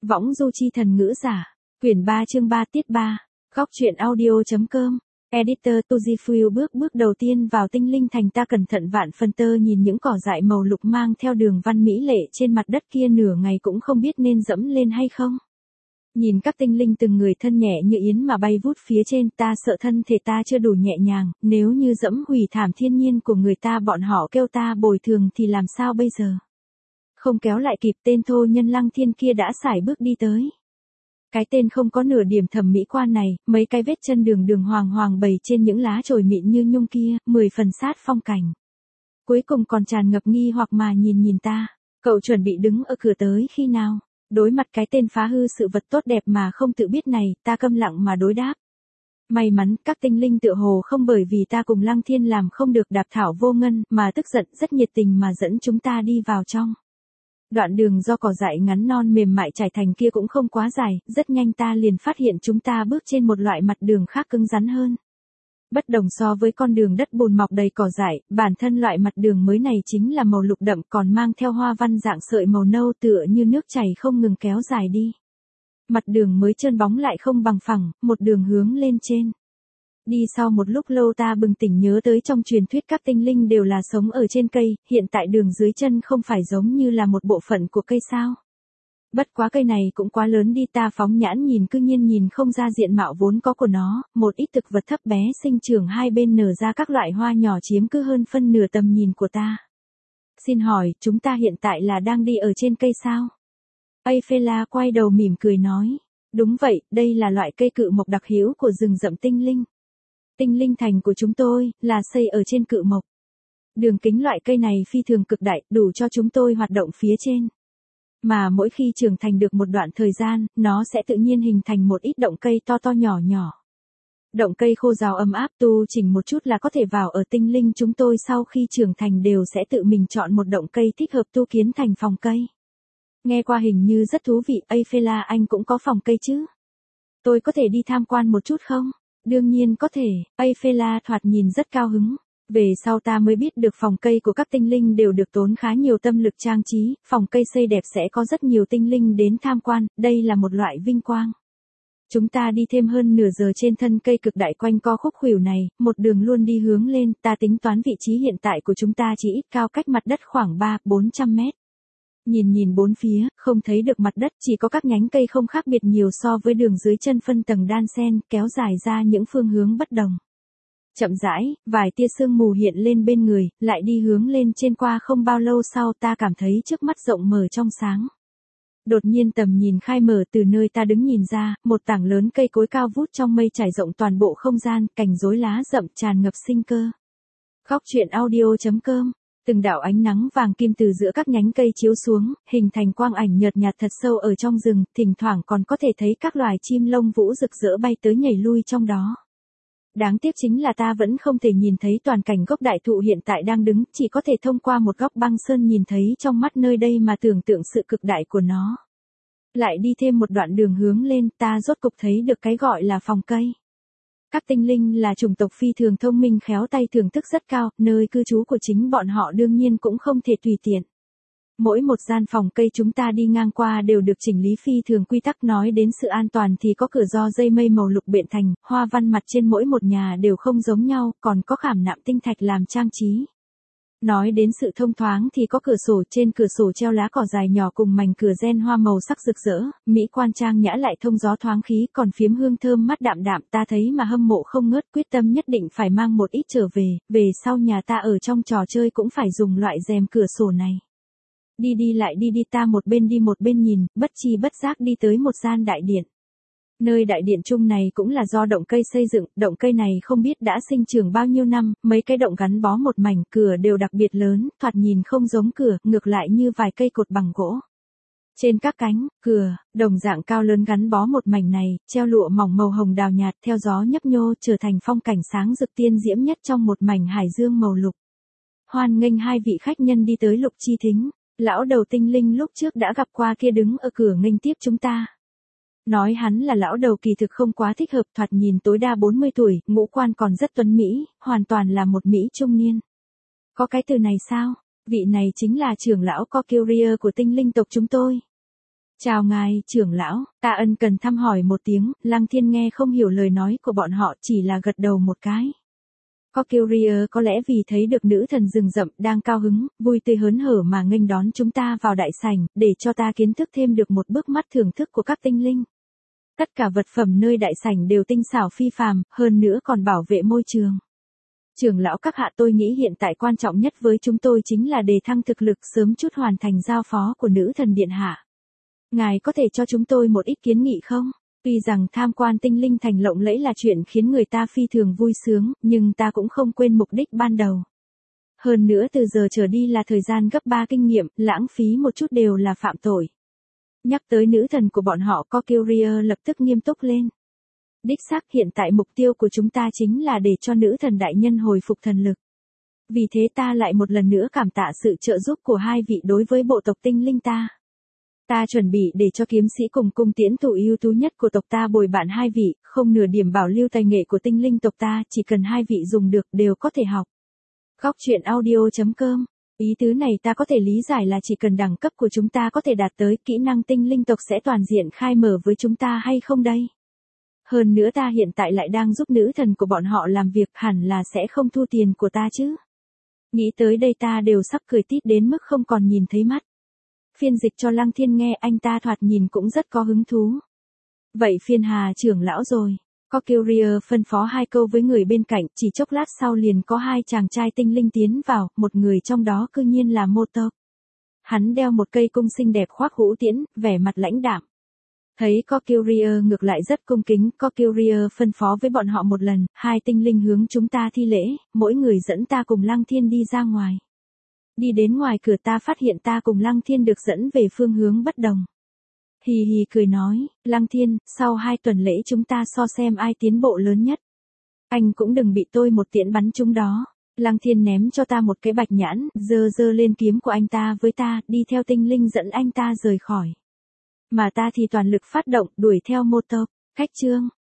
Võng du chi thần ngữ giả. Quyển 3 chương 3 tiết 3. Góc truyện audio.com. Editor Tujifuyu bước đầu tiên vào tinh linh thành. Ta cẩn thận vạn phần tơ nhìn những cỏ dại màu lục mang theo đường văn mỹ lệ trên mặt đất kia, nửa ngày cũng không biết nên dẫm lên hay không. Nhìn các tinh linh từng người thân nhẹ như yến mà bay vút phía trên, ta sợ thân thể ta chưa đủ nhẹ nhàng, nếu như dẫm hủy thảm thiên nhiên của người ta, bọn họ kêu ta bồi thường thì làm sao bây giờ. Không kéo lại kịp, tên thô nhân Lăng Thiên kia đã sải bước đi tới. Cái tên không có nửa điểm thẩm mỹ quan này, mấy cái vết chân đường hoàng bầy trên những lá chồi mịn như nhung kia, 10 phần sát phong cảnh. Cuối cùng còn tràn ngập nghi hoặc mà nhìn ta. Cậu chuẩn bị đứng ở cửa tới khi nào? Đối mặt cái tên phá hư sự vật tốt đẹp mà không tự biết này, ta câm lặng mà đối đáp. May mắn, các tinh linh tựa hồ không bởi vì ta cùng Lăng Thiên làm không được đạp thảo vô ngân, mà tức giận rất nhiệt tình mà dẫn chúng ta đi vào trong. Đoạn đường do cỏ dại ngắn non mềm mại trải thành kia cũng không quá dài, rất nhanh ta liền phát hiện chúng ta bước trên một loại mặt đường khác cứng rắn hơn. Bất đồng so với con đường đất bùn mọc đầy cỏ dại, bản thân loại mặt đường mới này chính là màu lục đậm, còn mang theo hoa văn dạng sợi màu nâu tựa như nước chảy không ngừng kéo dài đi. Mặt đường mới trơn bóng lại không bằng phẳng, một đường hướng lên trên. Đi sau một lúc lâu ta bừng tỉnh nhớ tới trong truyền thuyết các tinh linh đều là sống ở trên cây, hiện tại đường dưới chân không phải giống như là một bộ phận của cây sao. Bất quá cây này cũng quá lớn đi, ta phóng nhãn nhìn cư nhiên nhìn không ra diện mạo vốn có của nó, một ít thực vật thấp bé sinh trưởng hai bên nở ra các loại hoa nhỏ chiếm cứ hơn phân nửa tầm nhìn của ta. Xin hỏi, chúng ta hiện tại là đang đi ở trên cây sao? Aphela quay đầu mỉm cười nói. Đúng vậy, đây là loại cây cự mộc đặc hữu của rừng rậm tinh linh. Tinh linh thành của chúng tôi, là xây ở trên cự mộc. Đường kính loại cây này phi thường cực đại, đủ cho chúng tôi hoạt động phía trên. Mà mỗi khi trưởng thành được một đoạn thời gian, nó sẽ tự nhiên hình thành một ít động cây to nhỏ. Động cây khô ráo ấm áp tu chỉnh một chút là có thể vào ở tinh linh chúng tôi, sau khi trưởng thành đều sẽ tự mình chọn một động cây thích hợp tu kiến thành phòng cây. Nghe qua hình như rất thú vị. Aphela, anh cũng có phòng cây chứ? Tôi có thể đi tham quan một chút không? Đương nhiên có thể. Aphela thoạt nhìn rất cao hứng. Về sau ta mới biết được phòng cây của các tinh linh đều được tốn khá nhiều tâm lực trang trí, phòng cây xây đẹp sẽ có rất nhiều tinh linh đến tham quan, đây là một loại vinh quang. Chúng ta đi thêm hơn nửa giờ trên thân cây cực đại quanh co khúc khuỷu này, một đường luôn đi hướng lên, ta tính toán vị trí hiện tại của chúng ta chỉ ít cao cách mặt đất khoảng 300-400 mét. Nhìn bốn phía, không thấy được mặt đất, chỉ có các nhánh cây không khác biệt nhiều so với đường dưới chân phân tầng đan xen, kéo dài ra những phương hướng bất đồng. Chậm rãi, vài tia sương mù hiện lên bên người, lại đi hướng lên trên. Qua không bao lâu sau ta cảm thấy trước mắt rộng mở trong sáng. Đột nhiên tầm nhìn khai mở, từ nơi ta đứng nhìn ra, một tảng lớn cây cối cao vút trong mây trải rộng toàn bộ không gian, cành rối lá rậm tràn ngập sinh cơ. Góc truyện audio.com. Từng đạo ánh nắng vàng kim từ giữa các nhánh cây chiếu xuống, hình thành quang ảnh nhợt nhạt thật sâu ở trong rừng, thỉnh thoảng còn có thể thấy các loài chim lông vũ rực rỡ bay tới nhảy lui trong đó. Đáng tiếc chính là ta vẫn không thể nhìn thấy toàn cảnh gốc đại thụ hiện tại đang đứng, chỉ có thể thông qua một góc băng sơn nhìn thấy trong mắt nơi đây mà tưởng tượng sự cực đại của nó. Lại đi thêm một đoạn đường hướng lên, ta rốt cục thấy được cái gọi là phòng cây. Các tinh linh là chủng tộc phi thường thông minh khéo tay, thưởng thức rất cao, nơi cư trú của chính bọn họ đương nhiên cũng không thể tùy tiện. Mỗi một gian phòng cây chúng ta đi ngang qua đều được chỉnh lý phi thường quy tắc. Nói đến sự an toàn thì có cửa do dây mây màu lục biện thành, hoa văn mặt trên mỗi một nhà đều không giống nhau, còn có khảm nạm tinh thạch làm trang trí. Nói đến sự thông thoáng thì có cửa sổ, trên cửa sổ treo lá cỏ dài nhỏ cùng mảnh cửa gen hoa màu sắc rực rỡ, mỹ quan trang nhã lại thông gió thoáng khí, còn phiếm hương thơm mát đạm, ta thấy mà hâm mộ không ngớt, quyết tâm nhất định phải mang một ít trở về sau nhà ta ở trong trò chơi cũng phải dùng loại rèm cửa sổ này. Đi lại đi ta một bên đi một bên nhìn, bất chi bất giác đi tới một gian đại điện. Nơi đại điện chung này cũng là do động cây xây dựng, động cây này không biết đã sinh trưởng bao nhiêu năm, mấy cái động gắn bó một mảnh, cửa đều đặc biệt lớn, thoạt nhìn không giống cửa, ngược lại như vài cây cột bằng gỗ. Trên các cánh, cửa, đồng dạng cao lớn gắn bó một mảnh này, treo lụa mỏng màu hồng đào nhạt theo gió nhấp nhô trở thành phong cảnh sáng rực tiên diễm nhất trong một mảnh hải dương màu lục. Hoan nghênh hai vị khách nhân đi tới Lục Chi Thính. Lão đầu tinh linh lúc trước đã gặp qua kia đứng ở cửa nghênh tiếp chúng ta. Nói hắn là lão đầu kỳ thực không quá thích hợp, thoạt nhìn tối đa 40 tuổi, ngũ quan còn rất tuấn mỹ, hoàn toàn là một mỹ trung niên. Có cái từ này sao? Vị này chính là trưởng lão Coquirier của tinh linh tộc chúng tôi. Chào ngài, trưởng lão, ta ân cần thăm hỏi một tiếng, Lăng Thiên nghe không hiểu lời nói của bọn họ chỉ là gật đầu một cái. Coquerier có lẽ vì thấy được nữ thần rừng rậm đang cao hứng, vui tươi hớn hở mà nghênh đón chúng ta vào đại sảnh, để cho ta kiến thức thêm được một bước mắt thưởng thức của các tinh linh. Tất cả vật phẩm nơi đại sảnh đều tinh xảo phi phàm, hơn nữa còn bảo vệ môi trường. Trưởng lão các hạ, tôi nghĩ hiện tại quan trọng nhất với chúng tôi chính là đề thăng thực lực, sớm chút hoàn thành giao phó của nữ thần điện hạ. Ngài có thể cho chúng tôi một ít kiến nghị không? Tuy rằng tham quan tinh linh thành lộng lẫy là chuyện khiến người ta phi thường vui sướng, nhưng ta cũng không quên mục đích ban đầu. Hơn nữa từ giờ trở đi là thời gian gấp 3 kinh nghiệm, lãng phí một chút đều là phạm tội. Nhắc tới nữ thần của bọn họ, Coquerier lập tức nghiêm túc lên. Đích xác hiện tại mục tiêu của chúng ta chính là để cho nữ thần đại nhân hồi phục thần lực. Vì thế ta lại một lần nữa cảm tạ sự trợ giúp của hai vị đối với bộ tộc tinh linh ta. Ta chuẩn bị để cho kiếm sĩ cùng cung tiễn thủ ưu tú nhất của tộc ta bồi bạn hai vị, không nửa điểm bảo lưu tài nghệ của tinh linh tộc ta, chỉ cần hai vị dùng được đều có thể học. Góc truyện audio.com. Ý tứ này ta có thể lý giải là chỉ cần đẳng cấp của chúng ta có thể đạt tới, kỹ năng tinh linh tộc sẽ toàn diện khai mở với chúng ta hay không đây? Hơn nữa ta hiện tại lại đang giúp nữ thần của bọn họ làm việc, hẳn là sẽ không thu tiền của ta chứ. Nghĩ tới đây ta đều sắp cười tít đến mức không còn nhìn thấy mắt. Phiên dịch cho Lăng Thiên nghe, anh ta thoạt nhìn cũng rất có hứng thú. Vậy phiên Hà trưởng lão rồi. Coquerier phân phó hai câu với người bên cạnh, chỉ chốc lát sau liền có hai chàng trai tinh linh tiến vào, một người trong đó cư nhiên là Motop. Hắn đeo một cây cung xinh đẹp khoác hũ tiễn, vẻ mặt lãnh đạm. Thấy Coquerier ngược lại rất cung kính, Coquerier phân phó với bọn họ một lần, hai tinh linh hướng chúng ta thi lễ, mỗi người dẫn ta cùng Lăng Thiên đi ra ngoài. Đi đến ngoài cửa ta phát hiện ta cùng Lăng Thiên được dẫn về phương hướng bất đồng. Hì hì cười nói, Lăng Thiên, sau 2 tuần lễ chúng ta so xem ai tiến bộ lớn nhất. Anh cũng đừng bị tôi một tiễn bắn trúng đó. Lăng Thiên ném cho ta một cái bạch nhãn, giơ lên kiếm của anh ta với ta, đi theo tinh linh dẫn anh ta rời khỏi. Mà ta thì toàn lực phát động, đuổi theo Motop. Khách chương.